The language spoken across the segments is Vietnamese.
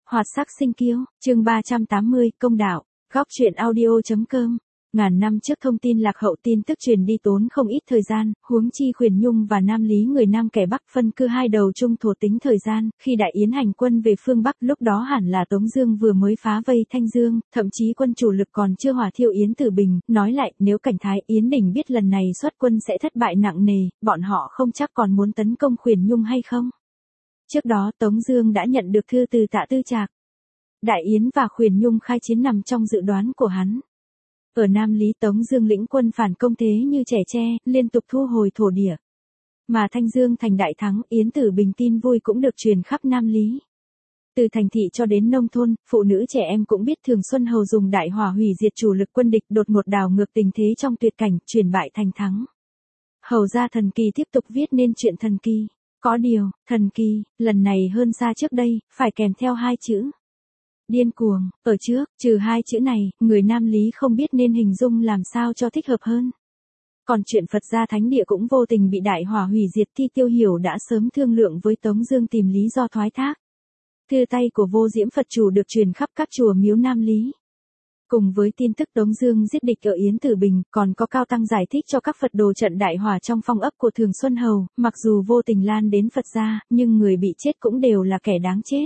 Hoạt sắc sinh kiêu, chương 380, công đạo, góc truyện audio.com. Ngàn năm trước thông tin lạc hậu tin tức truyền đi tốn không ít thời gian, huống chi Khuyển Nhung và Nam Lý người Nam kẻ Bắc phân cư hai đầu trung thổ tính thời gian, khi Đại Yến hành quân về phương Bắc lúc đó hẳn là Tống Dương vừa mới phá vây Thanh Dương, thậm chí quân chủ lực còn chưa hỏa thiêu Yến Tử Bình, nói lại nếu cảnh Thái Yến Đỉnh biết lần này xuất quân sẽ thất bại nặng nề, bọn họ không chắc còn muốn tấn công Khuyển Nhung hay không. Trước đó Tống Dương đã nhận được thư từ Tạ Tư Trạc. Đại Yến và Khuyển Nhung khai chiến nằm trong dự đoán của hắn. Ở Nam Lý Tống Dương lĩnh quân phản công thế như trẻ tre, liên tục thu hồi thổ địa. Mà Thanh Dương thành đại thắng, Yến Tử Bình tin vui cũng được truyền khắp Nam Lý. Từ thành thị cho đến nông thôn, phụ nữ trẻ em cũng biết Thường Xuân Hầu dùng đại hỏa hủy diệt chủ lực quân địch, đột ngột đảo ngược tình thế trong tuyệt cảnh, chuyển bại thành thắng. Hầu gia thần kỳ tiếp tục viết nên chuyện thần kỳ. Có điều, thần kỳ, lần này hơn xa trước đây, phải kèm theo hai chữ. Điên cuồng, ở trước, trừ hai chữ này, người Nam Lý không biết nên hình dung làm sao cho thích hợp hơn. Còn chuyện Phật gia thánh địa cũng vô tình bị đại hỏa hủy diệt thì Tiêu Hiểu đã sớm thương lượng với Tống Dương tìm lý do thoái thác. Thư tay của Vô Diễm Phật chủ được truyền khắp các chùa miếu Nam Lý. Cùng với tin tức Tống Dương giết địch ở Yến Tử Bình, còn có cao tăng giải thích cho các Phật đồ trận đại hỏa trong phong ấp của Thường Xuân Hầu, mặc dù vô tình lan đến Phật gia, nhưng người bị chết cũng đều là kẻ đáng chết.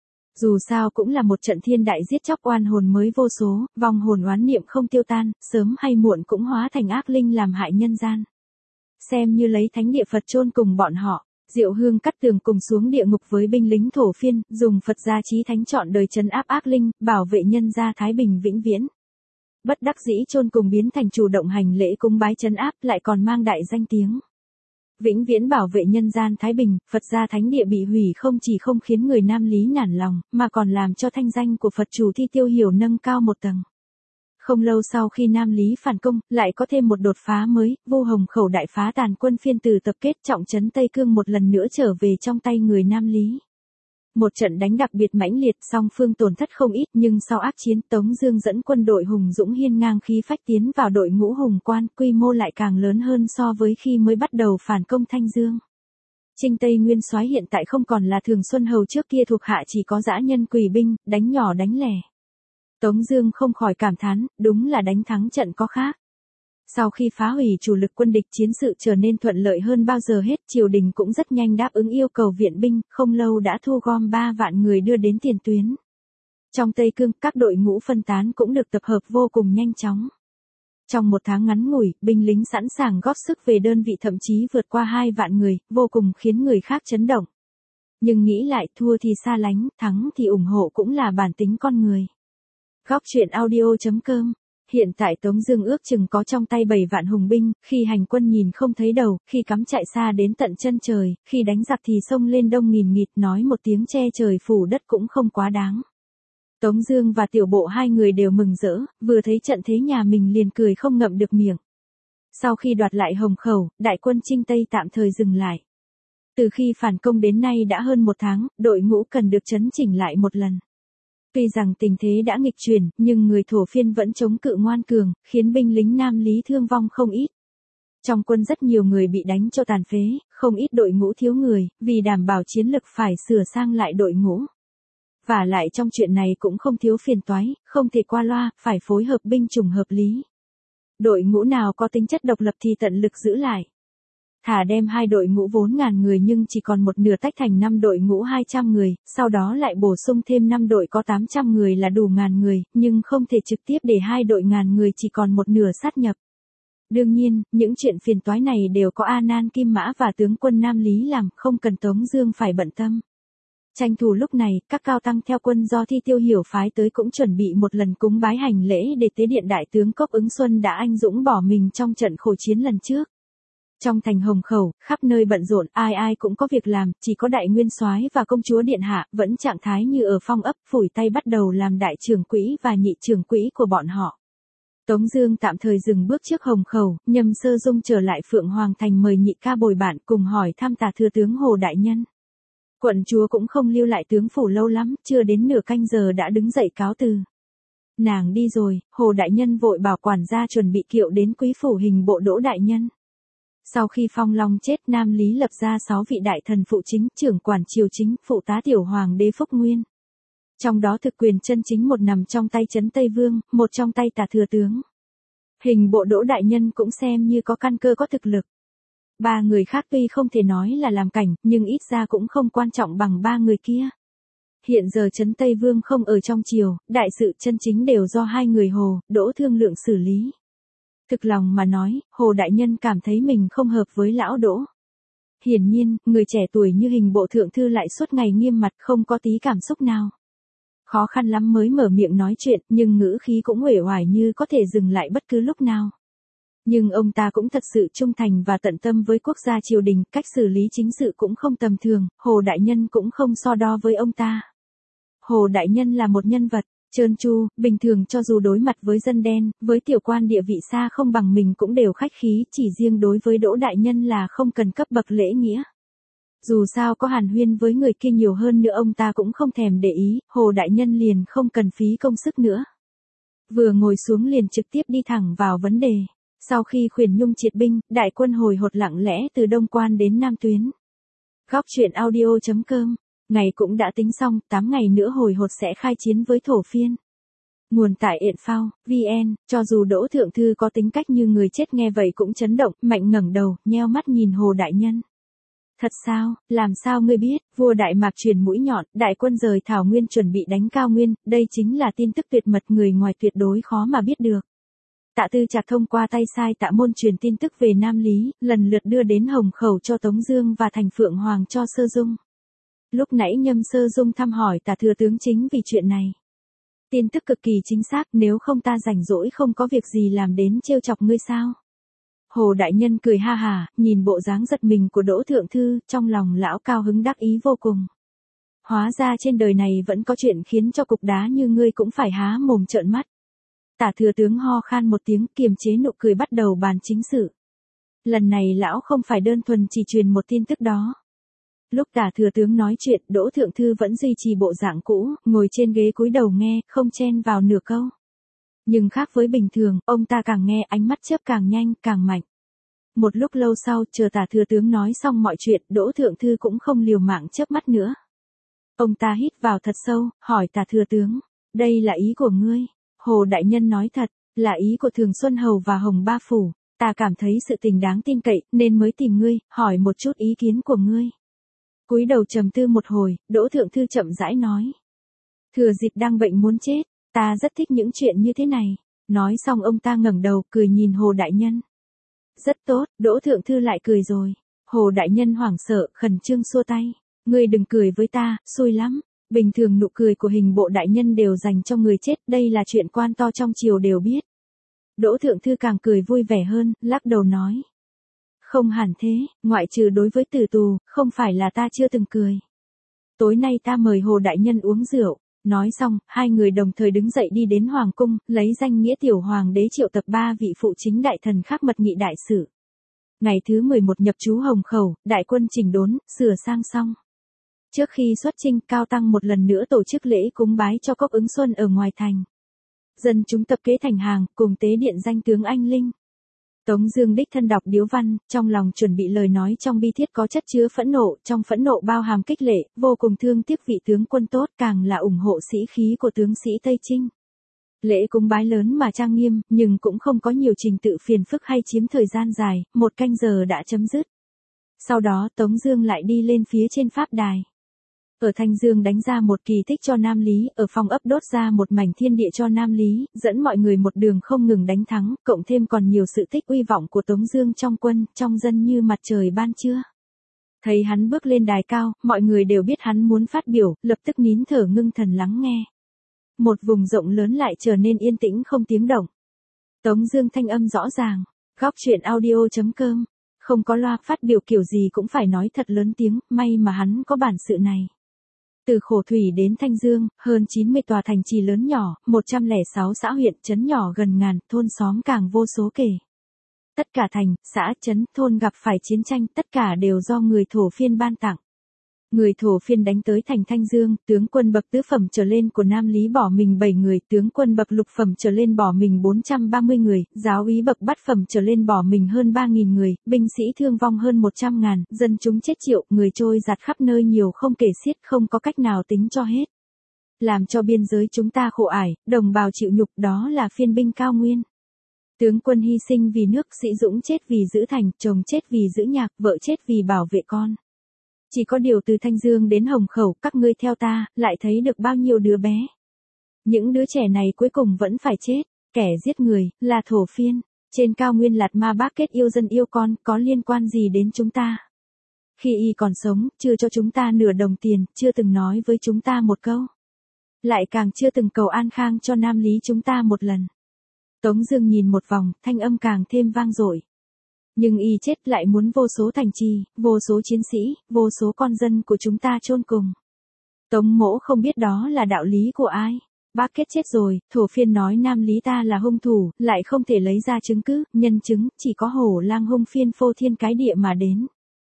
Dù sao cũng là một trận thiên đại giết chóc oan hồn mới vô số, vong hồn oán niệm không tiêu tan, sớm hay muộn cũng hóa thành ác linh làm hại nhân gian. Xem như lấy thánh địa Phật chôn cùng bọn họ. Diệu Hương Cắt Tường cùng xuống địa ngục với binh lính thổ phiên, dùng Phật gia chí thánh trọn đời trấn áp ác linh, bảo vệ nhân gia thái bình vĩnh viễn. Bất đắc dĩ chôn cùng biến thành chủ động hành lễ cúng bái trấn áp, lại còn mang đại danh tiếng. Vĩnh viễn bảo vệ nhân gian thái bình, Phật gia thánh địa bị hủy không chỉ không khiến người Nam Lý nản lòng, mà còn làm cho thanh danh của Phật chủ Thi Tiêu Hiểu nâng cao một tầng. Không lâu sau khi Nam Lý phản công, lại có thêm một đột phá mới, Vu Hồng Khẩu đại phá tàn quân phiên từ tập kết trọng trấn Tây Cương một lần nữa trở về trong tay người Nam Lý. Một trận đánh đặc biệt mãnh liệt, song phương tổn thất không ít, nhưng sau ác chiến Tống Dương dẫn quân đội hùng dũng hiên ngang khí phách tiến vào đội ngũ hùng quan, quy mô lại càng lớn hơn so với khi mới bắt đầu phản công Thanh Dương. Trinh Tây Nguyên Soái hiện tại không còn là Thường Xuân Hầu trước kia thuộc hạ chỉ có dã nhân quỷ binh, đánh nhỏ đánh lẻ. Tống Dương không khỏi cảm thán, đúng là đánh thắng trận có khác. Sau khi phá hủy chủ lực quân địch, chiến sự trở nên thuận lợi hơn bao giờ hết, triều đình cũng rất nhanh đáp ứng yêu cầu viện binh, không lâu đã thu gom 3 vạn người đưa đến tiền tuyến. Trong Tây Cương, các đội ngũ phân tán cũng được tập hợp vô cùng nhanh chóng. Trong một tháng ngắn ngủi, binh lính sẵn sàng góp sức về đơn vị thậm chí vượt qua 2 vạn người, vô cùng khiến người khác chấn động. Nhưng nghĩ lại, thua thì xa lánh, thắng thì ủng hộ cũng là bản tính con người. Góc truyện audio.com. Hiện tại Tống Dương ước chừng có trong tay 7 vạn hùng binh, khi hành quân nhìn không thấy đầu, khi cắm trại xa đến tận chân trời, khi đánh giặc thì xông lên đông nghìn nghịt, nói một tiếng che trời phủ đất cũng không quá đáng. Tống Dương và Tiểu Bộ hai người đều mừng rỡ, vừa thấy trận thế nhà mình liền cười không ngậm được miệng. Sau khi đoạt lại Hồng Khẩu, đại quân Trinh Tây tạm thời dừng lại. Từ khi phản công đến nay đã hơn 1 tháng, đội ngũ cần được chấn chỉnh lại một lần. Tuy rằng tình thế đã nghịch chuyển, nhưng người thổ phiên vẫn chống cự ngoan cường, khiến binh lính Nam Lý thương vong không ít. Trong quân rất nhiều người bị đánh cho tàn phế, không ít đội ngũ thiếu người, vì đảm bảo chiến lực phải sửa sang lại đội ngũ. Và lại trong chuyện này cũng không thiếu phiền toái, không thể qua loa, phải phối hợp binh chủng hợp lý. Đội ngũ nào có tính chất độc lập thì tận lực giữ lại. Thả đem 2 đội ngũ vốn ngàn người nhưng chỉ còn một nửa tách thành 5 đội ngũ 200 người, sau đó lại bổ sung thêm 5 đội có 800 người là đủ ngàn người, nhưng không thể trực tiếp để 2 đội ngàn người chỉ còn một nửa sát nhập. Đương nhiên, những chuyện phiền toái này đều có A Nan Kim Mã và tướng quân Nam Lý làm, không cần Tống Dương phải bận tâm. Tranh thủ lúc này, các cao tăng theo quân do Thi Tiêu Hiểu phái tới cũng chuẩn bị một lần cúng bái hành lễ để tế điện đại tướng Cốc Ứng Xuân đã anh dũng bỏ mình trong trận khổ chiến lần trước. Trong thành Hồng Khẩu, khắp nơi bận rộn, ai ai cũng có việc làm, chỉ có đại nguyên soái và công chúa điện hạ vẫn trạng thái như ở phong ấp, phủi tay bắt đầu làm đại trưởng quỹ và nhị trưởng quỹ của bọn họ. Tống Dương tạm thời dừng bước trước Hồng Khẩu, Nhâm Sơ Dung trở lại Phượng Hoàng Thành mời nhị ca bồi bạn cùng hỏi thăm Tả thừa tướng Hồ đại nhân. Quận chúa cũng không lưu lại tướng phủ lâu lắm, chưa đến nửa canh giờ đã đứng dậy cáo từ. Nàng đi rồi, Hồ đại nhân vội bảo quản gia chuẩn bị kiệu đến quý phủ hình bộ Đỗ đại nhân. Sau khi Phong Long chết, Nam Lý lập ra 6 vị đại thần phụ chính, trưởng quản triều chính, phụ tá tiểu hoàng đế Phúc Nguyên. Trong đó thực quyền chân chính một nằm trong tay Trấn Tây Vương, một trong tay Tả thừa tướng. Hình bộ Đỗ đại nhân cũng xem như có căn cơ có thực lực. Ba người khác tuy không thể nói là làm cảnh, nhưng ít ra cũng không quan trọng bằng ba người kia. Hiện giờ Trấn Tây Vương không ở trong triều, đại sự chân chính đều do hai người Hồ, Đỗ thương lượng xử lý. Thực lòng mà nói, Hồ đại nhân cảm thấy mình không hợp với lão Đỗ. Hiển nhiên, người trẻ tuổi như hình bộ thượng thư lại suốt ngày nghiêm mặt không có tí cảm xúc nào. Khó khăn lắm mới mở miệng nói chuyện, nhưng ngữ khí cũng uể oải như có thể dừng lại bất cứ lúc nào. Nhưng ông ta cũng thật sự trung thành và tận tâm với quốc gia triều đình, cách xử lý chính sự cũng không tầm thường, Hồ đại nhân cũng không so đo với ông ta. Hồ đại nhân là một nhân vật trơn tru, bình thường cho dù đối mặt với dân đen, với tiểu quan địa vị xa không bằng mình cũng đều khách khí, chỉ riêng đối với Đỗ đại nhân là không cần cấp bậc lễ nghĩa. Dù sao có hàn huyên với người kia nhiều hơn nữa ông ta cũng không thèm để ý, Hồ đại nhân liền không cần phí công sức nữa. Vừa ngồi xuống liền trực tiếp đi thẳng vào vấn đề. Sau khi Khuyển Nhung triệt binh, đại quân hồi hột lặng lẽ từ Đông Quan đến Nam Tuyến. Góc truyện audio.com. Ngày cũng đã tính xong, 8 ngày nữa hồi hột sẽ khai chiến với Thổ Phiên. Nguồn tại Info, VN, cho dù Đỗ Thượng Thư có tính cách như người chết nghe vậy cũng chấn động, mạnh ngẩng đầu, nheo mắt nhìn Hồ đại nhân. Thật sao, làm sao ngươi biết, vua Đại Mạc truyền mũi nhọn, đại quân rời Thảo Nguyên chuẩn bị đánh Cao Nguyên, đây chính là tin tức tuyệt mật người ngoài tuyệt đối khó mà biết được. Tạ Tư Trạc thông qua tay sai Tạ Môn truyền tin tức về Nam Lý, lần lượt đưa đến Hồng Khẩu cho Tống Dương và Thành Phượng Hoàng cho Sơ Dung. Lúc nãy Nhâm Sơ Dung thăm hỏi Tả thừa tướng chính vì chuyện này. Tin tức cực kỳ chính xác, nếu không ta rảnh rỗi không có việc gì làm đến trêu chọc ngươi sao? Hồ đại nhân cười ha hả, nhìn bộ dáng giật mình của Đỗ Thượng Thư, trong lòng lão cao hứng đắc ý vô cùng. Hóa ra trên đời này vẫn có chuyện khiến cho cục đá như ngươi cũng phải há mồm trợn mắt. Tả thừa tướng ho khan một tiếng, kiềm chế nụ cười bắt đầu bàn chính sự. Lần này lão không phải đơn thuần chỉ truyền một tin tức đó. Lúc Tả thừa tướng nói chuyện, Đỗ Thượng Thư vẫn duy trì bộ dạng cũ, ngồi trên ghế cúi đầu nghe, không chen vào nửa câu. Nhưng khác với bình thường, ông ta càng nghe ánh mắt chớp càng nhanh, càng mạnh. Một lúc lâu sau, chờ Tả thừa tướng nói xong mọi chuyện, Đỗ Thượng Thư cũng không liều mạng chớp mắt nữa. Ông ta hít vào thật sâu, hỏi Tả thừa tướng, đây là ý của ngươi? Hồ đại nhân nói thật, là ý của Thường Xuân Hầu và Hồng Ba Phủ, ta cảm thấy sự tình đáng tin cậy, nên mới tìm ngươi, hỏi một chút ý kiến của ngươi. Cúi đầu trầm tư một hồi, Đỗ Thượng Thư chậm rãi nói. Thừa dịp đang bệnh muốn chết, ta rất thích những chuyện như thế này. Nói xong ông ta ngẩng đầu, cười nhìn Hồ đại nhân. Rất tốt, Đỗ Thượng Thư lại cười rồi. Hồ đại nhân hoảng sợ, khẩn trương xua tay. Ngươi đừng cười với ta, xui lắm. Bình thường nụ cười của hình bộ đại nhân đều dành cho người chết, đây là chuyện quan to trong triều đều biết. Đỗ Thượng Thư càng cười vui vẻ hơn, lắc đầu nói. Không hẳn thế, ngoại trừ đối với tử tù, không phải là ta chưa từng cười. Tối nay ta mời Hồ đại nhân uống rượu. Nói xong, hai người đồng thời đứng dậy đi đến Hoàng cung, lấy danh nghĩa tiểu hoàng đế triệu tập 3 vị phụ chính đại thần khác mật nghị đại sự. Ngày thứ 11 nhập trú Hồng Khẩu, đại quân chỉnh đốn, sửa sang xong. Trước khi xuất chinh, Cao Tăng một lần nữa tổ chức lễ cúng bái cho Cốc Ứng Xuân ở ngoài thành. Dân chúng tập kế thành hàng, cùng tế điện danh tướng anh linh. Tống Dương đích thân đọc điếu văn, trong lòng chuẩn bị lời nói trong bi thiết có chất chứa phẫn nộ, trong phẫn nộ bao hàm khích lệ, vô cùng thương tiếc vị tướng quân tốt, càng là ủng hộ sĩ khí của tướng sĩ Tây Trinh. Lễ cúng bái lớn mà trang nghiêm, nhưng cũng không có nhiều trình tự phiền phức hay chiếm thời gian dài, 1 canh giờ đã chấm dứt. Sau đó Tống Dương lại đi lên phía trên pháp đài. Ở Thanh Dương đánh ra một kỳ tích cho Nam Lý, ở Phong Ấp đốt ra một mảnh thiên địa cho Nam Lý, dẫn mọi người một đường không ngừng đánh thắng, cộng thêm còn nhiều sự tích uy vọng của Tống Dương trong quân, trong dân như mặt trời ban trưa. Thấy hắn bước lên đài cao, mọi người đều biết hắn muốn phát biểu, lập tức nín thở ngưng thần lắng nghe. Một vùng rộng lớn lại trở nên yên tĩnh không tiếng động. Tống Dương thanh âm rõ ràng. Góc truyện audio.com. Không có loa, phát biểu kiểu gì cũng phải nói thật lớn tiếng, may mà hắn có bản sự này. Từ Khổ Thủy đến Thanh Dương, hơn 90 tòa thành trì lớn nhỏ, 106 xã huyện, trấn nhỏ gần ngàn, thôn xóm càng vô số kể. Tất cả thành, xã, trấn, thôn gặp phải chiến tranh, tất cả đều do người Thổ Phiên ban tặng. Người Thổ Phiên đánh tới thành Thanh Dương, tướng quân bậc tứ phẩm trở lên của Nam Lý bỏ mình 7 người, tướng quân bậc lục phẩm trở lên bỏ mình 430 người, giáo úy bậc bát phẩm trở lên bỏ mình hơn 3.000 người, binh sĩ thương vong hơn 100.000, dân chúng chết triệu, người trôi giạt khắp nơi nhiều không kể xiết, không có cách nào tính cho hết. làm cho biên giới chúng ta khổ ải, đồng bào chịu nhục, đó là phiên binh cao nguyên. Tướng quân hy sinh vì nước, sĩ dũng chết vì giữ thành, chồng chết vì giữ nhạc, vợ chết vì bảo vệ con. Chỉ có điều từ Thanh Dương đến Hồng Khẩu, các ngươi theo ta, lại thấy được bao nhiêu đứa bé. Những đứa trẻ này cuối cùng vẫn phải chết, kẻ giết người, là thổ phiên. Trên cao nguyên Lạt Ma Bác Kết yêu dân yêu con, có liên quan gì đến chúng ta? Khi y còn sống, chưa cho chúng ta nửa đồng tiền, chưa từng nói với chúng ta một câu. Lại càng chưa từng cầu an khang cho Nam Lý chúng ta một lần. Tống Dương nhìn một vòng, thanh âm càng thêm vang dội. Nhưng y chết lại muốn vô số thành trì, vô số chiến sĩ, vô số con dân của chúng ta chôn cùng. Tống Mỗ không biết đó là đạo lý của ai. Bác Kết chết rồi, thổ phiên nói Nam Lý ta là hung thủ, lại không thể lấy ra chứng cứ, nhân chứng, chỉ có Hổ Lang hung phiên phô thiên cái địa mà đến.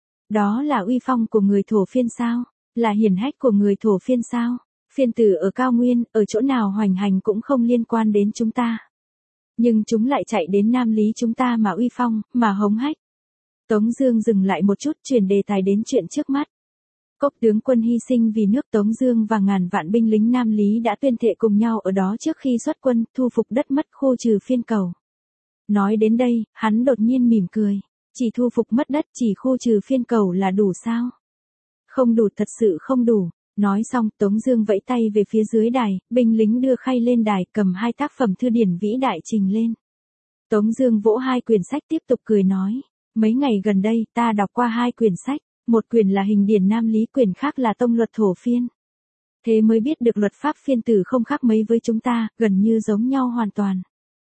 Đó là uy phong của người thổ phiên sao? Là hiển hách của người thổ phiên sao? Phiên tử ở cao nguyên, ở chỗ nào hoành hành cũng không liên quan đến chúng ta. Nhưng chúng lại chạy đến Nam Lý chúng ta mà uy phong, mà hống hách. Tống Dương dừng lại một chút, chuyển đề tài đến chuyện trước mắt. Cốc tướng quân hy sinh vì nước, Tống Dương và ngàn vạn binh lính Nam Lý đã tuyên thệ cùng nhau ở đó trước khi xuất quân, thu phục đất mất, khu trừ phiên cầu. Nói đến đây, hắn đột nhiên mỉm cười. Chỉ thu phục mất đất, chỉ khu trừ phiên cầu là đủ sao? Không đủ, thật sự không đủ. Nói xong, Tống Dương vẫy tay về phía dưới đài, binh lính đưa khay lên đài, cầm 2 tác phẩm thư điển vĩ đại trình lên. Tống Dương vỗ 2 quyển sách tiếp tục cười nói, mấy ngày gần đây ta đọc qua 2 quyển sách, một quyển là Hình điển Nam Lý, quyển khác là Tông luật thổ phiên. Thế mới biết được luật pháp phiên tử không khác mấy với chúng ta, gần như giống nhau hoàn toàn.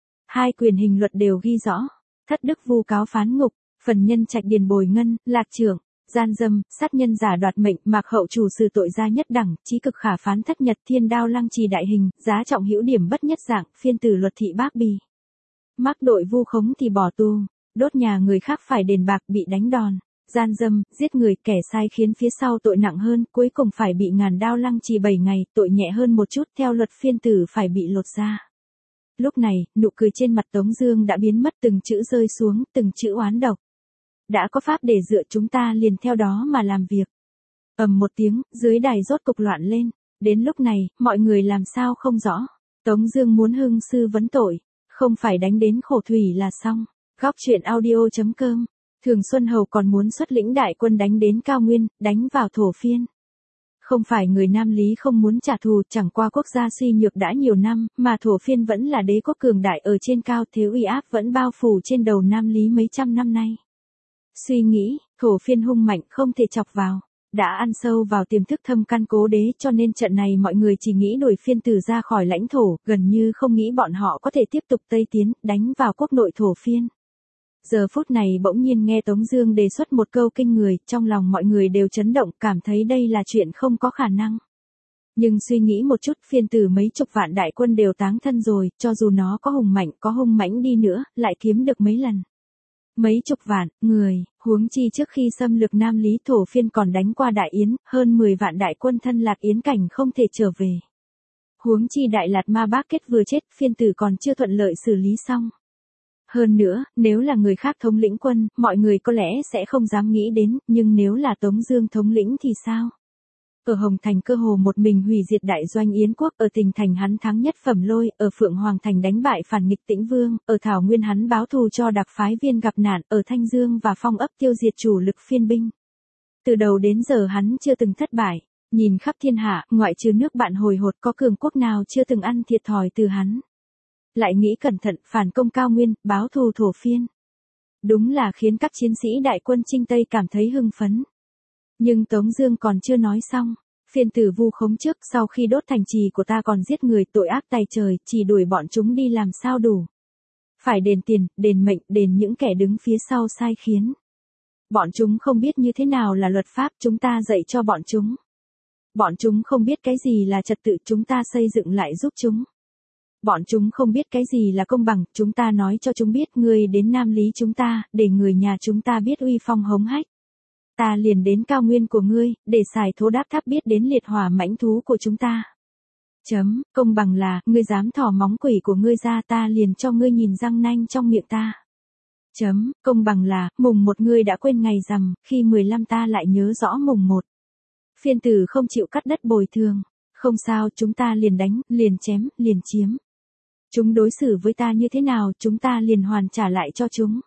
2 quyển hình luật đều ghi rõ, thất đức vu cáo phán ngục, phần nhân trạch điền bồi ngân, lạc trưởng. Gian dâm, sát nhân giả đoạt mệnh, mạc hậu chủ xử tội gia nhất đẳng, chí cực khả phán thất nhật, thiên đao lăng trì đại hình, giá trọng hữu điểm bất nhất dạng, phiên tử luật thị bác bì. Mắc đội vu khống thì bỏ tù, đốt nhà người khác phải đền bạc, bị đánh đòn, gian dâm, giết người, kẻ sai khiến phía sau tội nặng hơn, cuối cùng phải bị ngàn đao lăng trì 7 ngày, tội nhẹ hơn một chút, theo luật phiên tử phải bị lột da. Lúc này, nụ cười trên mặt Tống Dương đã biến mất, từng chữ rơi xuống, từng chữ oán độc. Đã có pháp để dựa, chúng ta liền theo đó mà làm việc. Ầm một tiếng, dưới đài rốt cục loạn lên. Đến lúc này, mọi người làm sao không rõ. Tống Dương muốn hưng sư vấn tội, không phải đánh đến khổ thủy là xong. Góc truyện audio.com. Thường Xuân Hầu còn muốn xuất lĩnh đại quân đánh đến cao nguyên, đánh vào thổ phiên. Không phải người Nam Lý không muốn trả thù, chẳng qua quốc gia suy nhược đã nhiều năm, mà thổ phiên vẫn là đế quốc cường đại ở trên cao, thế uy áp vẫn bao phủ trên đầu Nam Lý mấy trăm năm nay. Suy nghĩ, thổ phiên hung mạnh không thể chọc vào, đã ăn sâu vào tiềm thức thâm căn cố đế, cho nên trận này mọi người chỉ nghĩ đuổi phiên tử ra khỏi lãnh thổ, gần như không nghĩ bọn họ có thể tiếp tục tây tiến, đánh vào quốc nội thổ phiên. Giờ phút này bỗng nhiên nghe Tống Dương đề xuất một câu kinh người, trong lòng mọi người đều chấn động, cảm thấy đây là chuyện không có khả năng. Nhưng suy nghĩ một chút, phiên tử mấy chục vạn đại quân đều táng thân rồi, cho dù nó có hùng mạnh, có hung mãnh đi nữa, lại kiếm được mấy lần. Mấy chục vạn người, huống chi trước khi xâm lược Nam Lý thổ phiên còn đánh qua Đại Yến, hơn 10 vạn đại quân thân Lạc Yến cảnh không thể trở về. Huống chi Đại Lạt Ma Bác Kết vừa chết, phiên tử còn chưa thuận lợi xử lý xong. Hơn nữa, nếu là người khác thống lĩnh quân, mọi người có lẽ sẽ không dám nghĩ đến, nhưng nếu là Tống Dương thống lĩnh thì sao? Ở Hồng Thành cơ hồ một mình hủy diệt đại doanh Yến quốc, ở Tình Thành hắn thắng nhất Phẩm Lôi, ở Phượng Hoàng Thành đánh bại phản nghịch Tĩnh Vương, ở Thảo Nguyên hắn báo thù cho đặc phái viên gặp nạn, ở Thanh Dương và Phong ấp tiêu diệt chủ lực phiên binh. Từ đầu đến giờ hắn chưa từng thất bại, nhìn khắp thiên hạ, ngoại trừ nước bạn hồi hột, có cường quốc nào chưa từng ăn thiệt thòi từ hắn. Lại nghĩ cẩn thận, phản công cao nguyên, báo thù thổ phiên. Đúng là khiến các chiến sĩ đại quân Trinh Tây cảm thấy hưng phấn. Nhưng Tống Dương còn chưa nói xong, phiên tử vu khống trước, sau khi đốt thành trì của ta còn giết người, tội ác tày trời, chỉ đuổi bọn chúng đi làm sao đủ. Phải đền tiền, đền mệnh, đền những kẻ đứng phía sau sai khiến. Bọn chúng không biết như thế nào là luật pháp, chúng ta dạy cho bọn chúng. Bọn chúng không biết cái gì là trật tự, chúng ta xây dựng lại giúp chúng. Bọn chúng không biết cái gì là công bằng, chúng ta nói cho chúng biết. Ngươi đến Nam Lý chúng ta, để người nhà chúng ta biết uy phong hống hách. Ta liền đến cao nguyên của ngươi, để xài thố đáp tháp biết đến liệt hỏa mãnh thú của chúng ta. Công bằng là, ngươi dám thò móng quỷ của ngươi ra, ta liền cho ngươi nhìn răng nanh trong miệng ta. Công bằng là, mùng 1 ngươi đã quên ngày rằm, khi 15 ta lại nhớ rõ mùng 1. Phiên tử không chịu cắt đất bồi thường, Không sao, chúng ta liền đánh, liền chém, liền chiếm. Chúng đối xử với ta như thế nào, chúng ta liền hoàn trả lại cho chúng.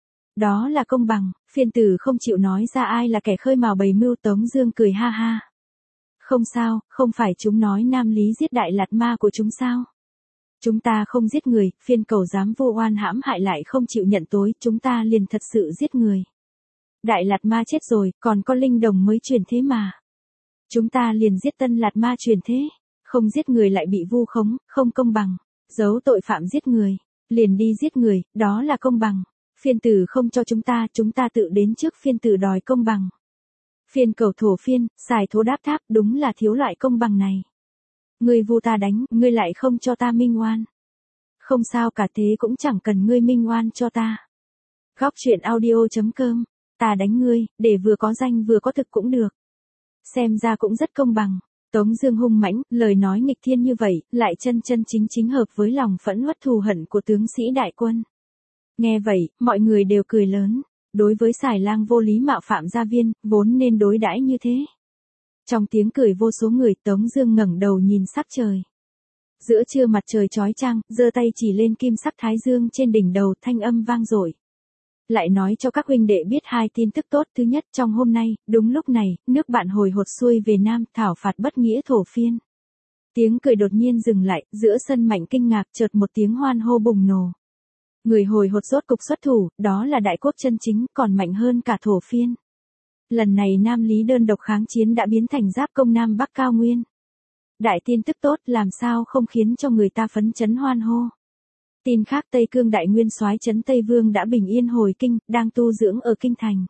Đó là công bằng. Phiên tử không chịu nói ra ai là kẻ khơi mào bày mưu. Tống Dương cười ha ha. Không sao, không phải chúng nói Nam Lý giết Đại Lạt Ma của chúng sao? Chúng ta không giết người, Phiên Cẩu dám vô oan hãm hại lại không chịu nhận tối, chúng ta liền thật sự giết người. Đại Lạt Ma chết rồi, còn có linh đồng mới truyền thế mà. Chúng ta liền giết Tân Lạt Ma truyền thế, không giết người lại bị vu khống, không công bằng. Giấu tội phạm giết người, liền đi giết người, đó là công bằng. Phiên tử không cho chúng ta tự đến trước phiên tử đòi công bằng. Phiên Cẩu thổ phiên, xài thố đáp tháp, đúng là thiếu loại công bằng này. Ngươi vu ta đánh, ngươi lại không cho ta minh oan. Không sao cả, thế cũng chẳng cần ngươi minh oan cho ta. Góc truyện audio.com, ta đánh ngươi, để vừa có danh vừa có thực cũng được. Xem ra cũng rất công bằng. Tống Dương hung mãnh, lời nói nghịch thiên như vậy, lại chân chân chính chính hợp với lòng phẫn uất thù hận của tướng sĩ đại quân. Nghe vậy, mọi người đều cười lớn. Đối với Xài Lang vô lý mạo phạm gia viên, vốn nên đối đãi như thế. Trong tiếng cười vô số người, Tống Dương ngẩng đầu nhìn sắc trời. Giữa trưa mặt trời chói chang, giơ tay chỉ lên kim sắc thái dương trên đỉnh đầu, thanh âm vang dội. Lại nói cho các huynh đệ biết hai tin tức tốt. Thứ nhất, trong hôm nay, đúng lúc này, nước bạn hồi hột xuôi về Nam, thảo phạt bất nghĩa thổ phiên. Tiếng cười đột nhiên dừng lại, giữa sân Mạnh kinh ngạc, chợt một tiếng hoan hô bùng nổ. Người hồi hột rốt cục xuất thủ, đó là đại quốc chân chính, còn mạnh hơn cả thổ phiên. Lần này Nam Lý đơn độc kháng chiến đã biến thành giáp công Nam Bắc cao nguyên. Đại tin tức tốt, làm sao không khiến cho người ta phấn chấn hoan hô. Tin khác, Tây Cương đại nguyên soái Trấn Tây Vương đã bình yên hồi kinh, đang tu dưỡng ở kinh thành.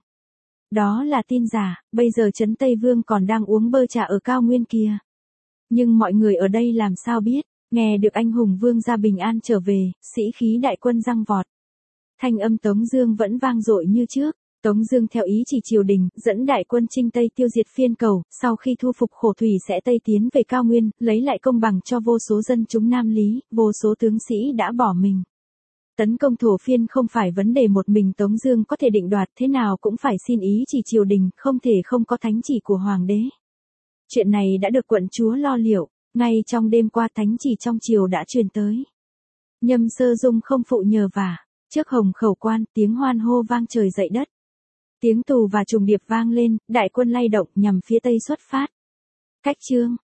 Đó là tin giả, bây giờ Trấn Tây Vương còn đang uống bơ trà ở cao nguyên kia. Nhưng mọi người ở đây làm sao biết, nghe được anh hùng vương gia bình an trở về, sĩ khí đại quân giăng vọt. Thanh âm Tống Dương vẫn vang dội như trước. Tống Dương theo ý chỉ triều đình, dẫn đại quân chinh Tây tiêu diệt Phiên Cẩu, sau khi thu phục khổ thủy sẽ Tây tiến về cao nguyên, lấy lại công bằng cho vô số dân chúng Nam Lý, vô số tướng sĩ đã bỏ mình. Tấn công thổ phiên không phải vấn đề một mình Tống Dương có thể định đoạt, thế nào cũng phải xin ý chỉ triều đình, không thể không có thánh chỉ của hoàng đế. Chuyện này đã được quận chúa lo liệu, ngay trong đêm qua thánh chỉ trong triều đã truyền tới. Nhâm Sơ Dung không phụ nhờ vả, trước Hồng Khẩu quan, tiếng hoan hô vang trời dậy đất. Tiếng tù và trùng điệp vang lên, đại quân lay động nhằm phía tây xuất phát. Cách chương